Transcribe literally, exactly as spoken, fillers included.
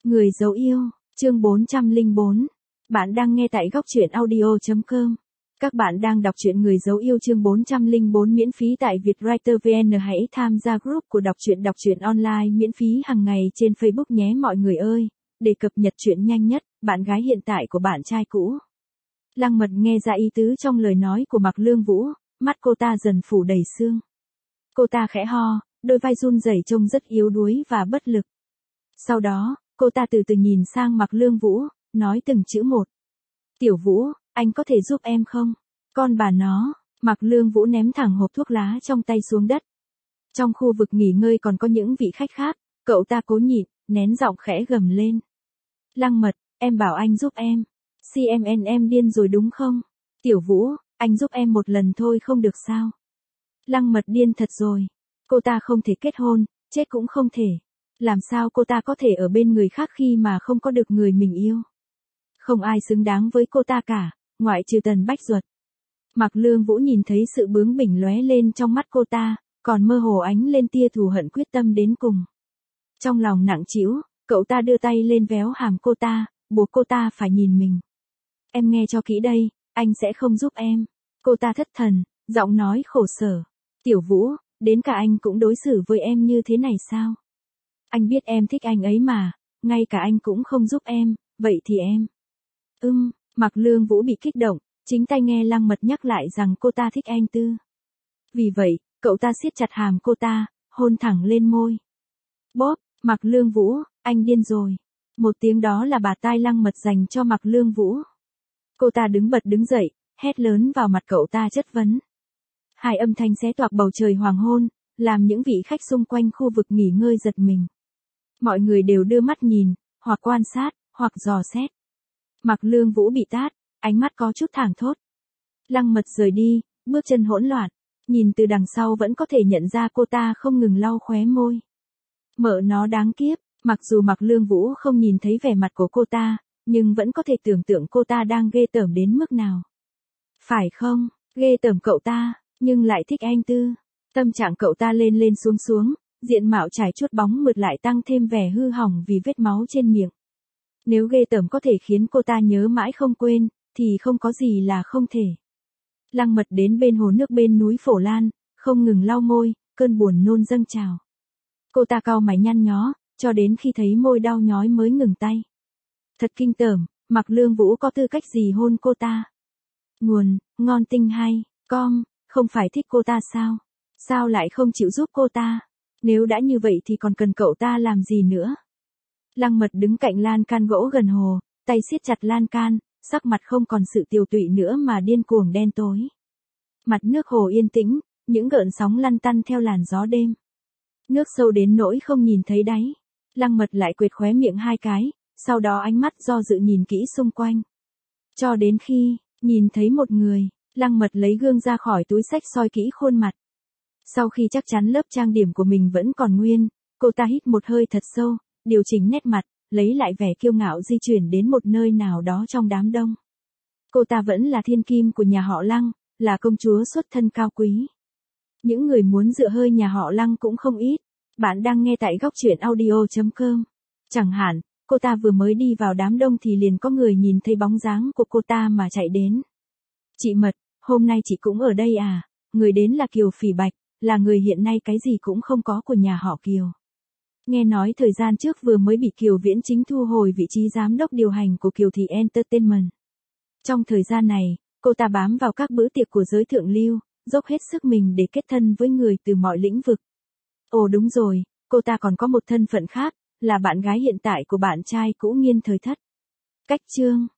Người dấu yêu, chương bốn trăm lẻ bốn. Bạn đang nghe tại góc truyện audio chấm com. Các bạn đang đọc truyện Người dấu yêu chương bốn trăm lẻ bốn miễn phí tại Vietwriter vê en. Hãy tham gia group của đọc truyện đọc truyện online miễn phí hàng ngày trên Facebook nhé mọi người ơi, để cập nhật truyện nhanh nhất. Bạn gái hiện tại của bạn trai cũ. Lăng Mật nghe ra ý tứ trong lời nói của Mạc Lương Vũ, mắt cô ta dần phủ đầy sương. Cô ta khẽ ho, đôi vai run rẩy trông rất yếu đuối và bất lực. Sau đó, cô ta từ từ nhìn sang Mạc Lương Vũ, nói từng chữ một. Tiểu Vũ, anh có thể giúp em không? Con bà nó, Mạc Lương Vũ ném thẳng hộp thuốc lá trong tay xuống đất. Trong khu vực nghỉ ngơi còn có những vị khách khác, cậu ta cố nhịn, nén giọng khẽ gầm lên. Lăng Mật, em bảo anh giúp em. xê em en em điên rồi đúng không? Tiểu Vũ, anh giúp em một lần thôi không được sao? Lăng Mật điên thật rồi. Cô ta không thể kết hôn, chết cũng không thể. Làm sao cô ta có thể ở bên người khác khi mà không có được người mình yêu? Không ai xứng đáng với cô ta cả, ngoại trừ Tần Bách Duật. Mạc Lương Vũ nhìn thấy sự bướng bỉnh lóe lên trong mắt cô ta, còn mơ hồ ánh lên tia thù hận quyết tâm đến cùng. Trong lòng nặng trĩu, cậu ta đưa tay lên véo hàm cô ta, buộc cô ta phải nhìn mình. Em nghe cho kỹ đây, anh sẽ không giúp em. Cô ta thất thần, giọng nói khổ sở. Tiểu Vũ, đến cả anh cũng đối xử với em như thế này sao? Anh biết em thích anh ấy mà, ngay cả anh cũng không giúp em, vậy thì em. Ưm, Mạc Lương Vũ bị kích động, chính tay nghe Lăng Mật nhắc lại rằng cô ta thích anh Tư. Vì vậy, cậu ta siết chặt hàm cô ta, hôn thẳng lên môi. Bóp, Mạc Lương Vũ, anh điên rồi. Một tiếng đó là bạt tai Lăng Mật dành cho Mạc Lương Vũ. Cô ta đứng bật đứng dậy, hét lớn vào mặt cậu ta chất vấn. Hai âm thanh xé toạc bầu trời hoàng hôn, làm những vị khách xung quanh khu vực nghỉ ngơi giật mình. Mọi người đều đưa mắt nhìn, hoặc quan sát, hoặc dò xét. Mạc Lương Vũ bị tát, ánh mắt có chút thảng thốt. Lăng Mật rời đi, bước chân hỗn loạn, nhìn từ đằng sau vẫn có thể nhận ra cô ta không ngừng lau khóe môi. Mợ nó đáng kiếp, mặc dù Mạc Lương Vũ không nhìn thấy vẻ mặt của cô ta, nhưng vẫn có thể tưởng tượng cô ta đang ghê tởm đến mức nào. Phải không, ghê tởm cậu ta, nhưng lại thích anh Tư. Tâm trạng cậu ta lên lên xuống xuống, diện mạo trải chuốt bóng mượt lại tăng thêm vẻ hư hỏng vì vết máu trên miệng. Nếu ghê tởm có thể khiến cô ta nhớ mãi không quên, thì không có gì là không thể. Lăng Mật đến bên hồ nước bên núi Phổ Lan, không ngừng lau môi, cơn buồn nôn dâng trào. Cô ta cau mày nhăn nhó, cho đến khi thấy môi đau nhói mới ngừng tay. Thật kinh tởm, Mạc Lương Vũ có tư cách gì hôn cô ta? Nguồn, ngon tinh hay, com, không phải thích cô ta sao? Sao lại không chịu giúp cô ta? Nếu đã như vậy thì còn cần cậu ta làm gì nữa? Lăng Mật đứng cạnh lan can gỗ gần hồ, tay siết chặt lan can, sắc mặt không còn sự tiều tụy nữa mà điên cuồng đen tối. Mặt nước hồ yên tĩnh, những gợn sóng lăn tăn theo làn gió đêm. Nước sâu đến nỗi không nhìn thấy đáy. Lăng Mật lại quệt khóe miệng hai cái, sau đó ánh mắt do dự nhìn kỹ xung quanh. Cho đến khi, nhìn thấy một người, Lăng Mật lấy gương ra khỏi túi xách soi kỹ khuôn mặt. Sau khi chắc chắn lớp trang điểm của mình vẫn còn nguyên, cô ta hít một hơi thật sâu, điều chỉnh nét mặt, lấy lại vẻ kiêu ngạo di chuyển đến một nơi nào đó trong đám đông. Cô ta vẫn là thiên kim của nhà họ Lăng, là công chúa xuất thân cao quý. Những người muốn dựa hơi nhà họ Lăng cũng không ít. Bạn đang nghe tại góc truyện audio chấm com. Chẳng hạn, cô ta vừa mới đi vào đám đông thì liền có người nhìn thấy bóng dáng của cô ta mà chạy đến. Chị Mật, hôm nay chị cũng ở đây à? Người đến là Kiều Phỉ Bạch, là người hiện nay cái gì cũng không có của nhà họ Kiều. Nghe nói thời gian trước vừa mới bị Kiều Viễn Chính thu hồi vị trí giám đốc điều hành của Kiều Thị Entertainment. Trong thời gian này, cô ta bám vào các bữa tiệc của giới thượng lưu, dốc hết sức mình để kết thân với người từ mọi lĩnh vực. Ồ đúng rồi, cô ta còn có một thân phận khác, là bạn gái hiện tại của bạn trai cũ Nghiên Thời Thất. Cách chương